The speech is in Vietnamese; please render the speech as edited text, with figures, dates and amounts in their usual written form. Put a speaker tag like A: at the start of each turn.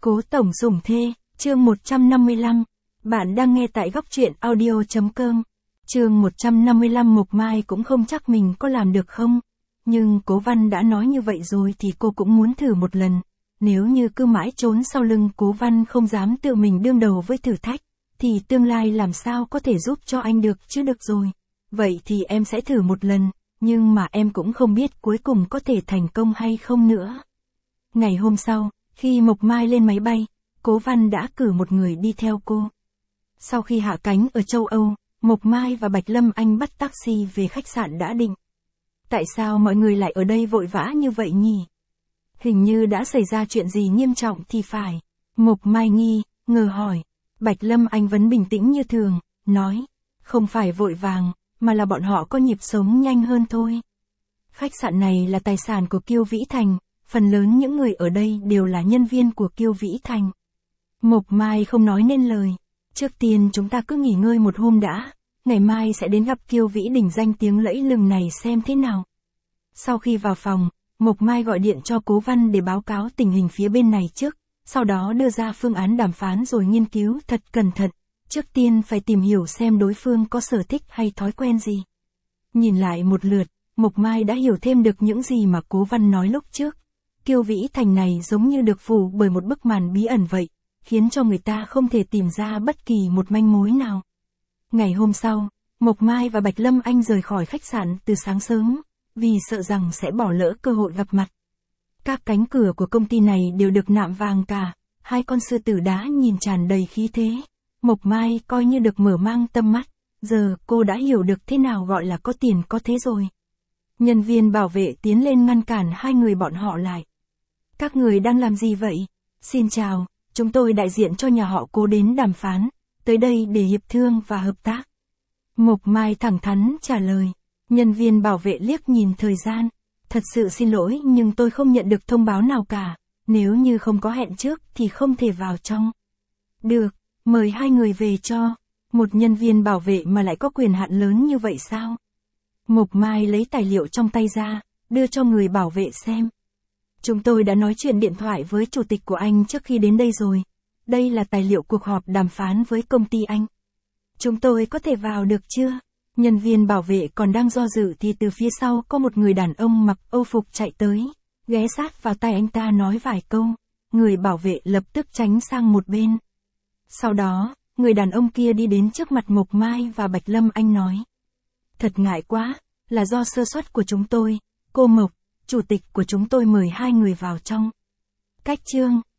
A: Cố tổng dùng thê, chương 155. Bạn đang nghe tại góc truyện audio.com. Chương 155. Mộc Mai cũng không chắc mình có làm được không. Nhưng Cố Văn đã nói như vậy rồi thì cô cũng muốn thử một lần. Nếu như cứ mãi trốn sau lưng Cố Văn không dám tự mình đương đầu với thử thách, thì tương lai làm sao có thể giúp cho anh được chứ. Được rồi. Vậy thì em sẽ thử một lần, nhưng mà em cũng không biết cuối cùng có thể thành công hay không nữa. Ngày hôm sau, khi Mộc Mai lên máy bay, Cố Văn đã cử một người đi theo cô. Sau khi hạ cánh ở châu Âu, Mộc Mai và Bạch Lâm Anh bắt taxi về khách sạn đã định. Tại sao mọi người lại ở đây vội vã như vậy nhỉ? Hình như đã xảy ra chuyện gì nghiêm trọng thì phải. Mộc Mai ngờ hỏi. Bạch Lâm Anh vẫn bình tĩnh như thường, nói, không phải vội vàng, mà là bọn họ có nhịp sống nhanh hơn thôi. Khách sạn này là tài sản của Kiêu Vĩ Thành, phần lớn những người ở đây đều là nhân viên của Kiêu Vĩ Thành. Mộc Mai không nói nên lời. Trước tiên chúng ta cứ nghỉ ngơi một hôm đã, ngày mai sẽ đến gặp Kiêu Vĩ Đình danh tiếng lẫy lừng này xem thế nào. Sau khi vào phòng, Mộc Mai gọi điện cho Cố Văn để báo cáo tình hình phía bên này trước, sau đó đưa ra phương án đàm phán rồi nghiên cứu thật cẩn thận. Trước tiên phải tìm hiểu xem đối phương có sở thích hay thói quen gì. Nhìn lại một lượt, Mộc Mai đã hiểu thêm được những gì mà Cố Văn nói lúc trước. Kiêu Vĩ Thành này giống như được phủ bởi một bức màn bí ẩn vậy, khiến cho người ta không thể tìm ra bất kỳ một manh mối nào. Ngày hôm sau, Mộc Mai và Bạch Lâm Anh rời khỏi khách sạn từ sáng sớm, vì sợ rằng sẽ bỏ lỡ cơ hội gặp mặt. Các cánh cửa của công ty này đều được nạm vàng cả, hai con sư tử đá nhìn tràn đầy khí thế. Mộc Mai coi như được mở mang tâm mắt, giờ cô đã hiểu được thế nào gọi là có tiền có thế rồi. Nhân viên bảo vệ tiến lên ngăn cản hai người bọn họ lại. Các người đang làm gì vậy? Xin chào, chúng tôi đại diện cho nhà họ Cố đến đàm phán, tới đây để hiệp thương và hợp tác. Mộc Mai thẳng thắn trả lời. Nhân viên bảo vệ liếc nhìn thời gian. Thật sự xin lỗi nhưng tôi không nhận được thông báo nào cả, nếu như không có hẹn trước thì không thể vào trong. Được, mời hai người về cho. Một nhân viên bảo vệ mà lại có quyền hạn lớn như vậy sao? Mộc Mai lấy tài liệu trong tay ra, đưa cho người bảo vệ xem. Chúng tôi đã nói chuyện điện thoại với chủ tịch của anh trước khi đến đây rồi. Đây là tài liệu cuộc họp đàm phán với công ty anh. Chúng tôi có thể vào được chưa? Nhân viên bảo vệ còn đang do dự thì từ phía sau có một người đàn ông mặc Âu phục chạy tới, ghé sát vào tai anh ta nói vài câu. Người bảo vệ lập tức tránh sang một bên. Sau đó, người đàn ông kia đi đến trước mặt Mộc Mai và Bạch Lâm Anh nói. Thật ngại quá, là do sơ suất của chúng tôi, cô Mộc, chủ tịch của chúng tôi mời hai người vào trong. Cách chương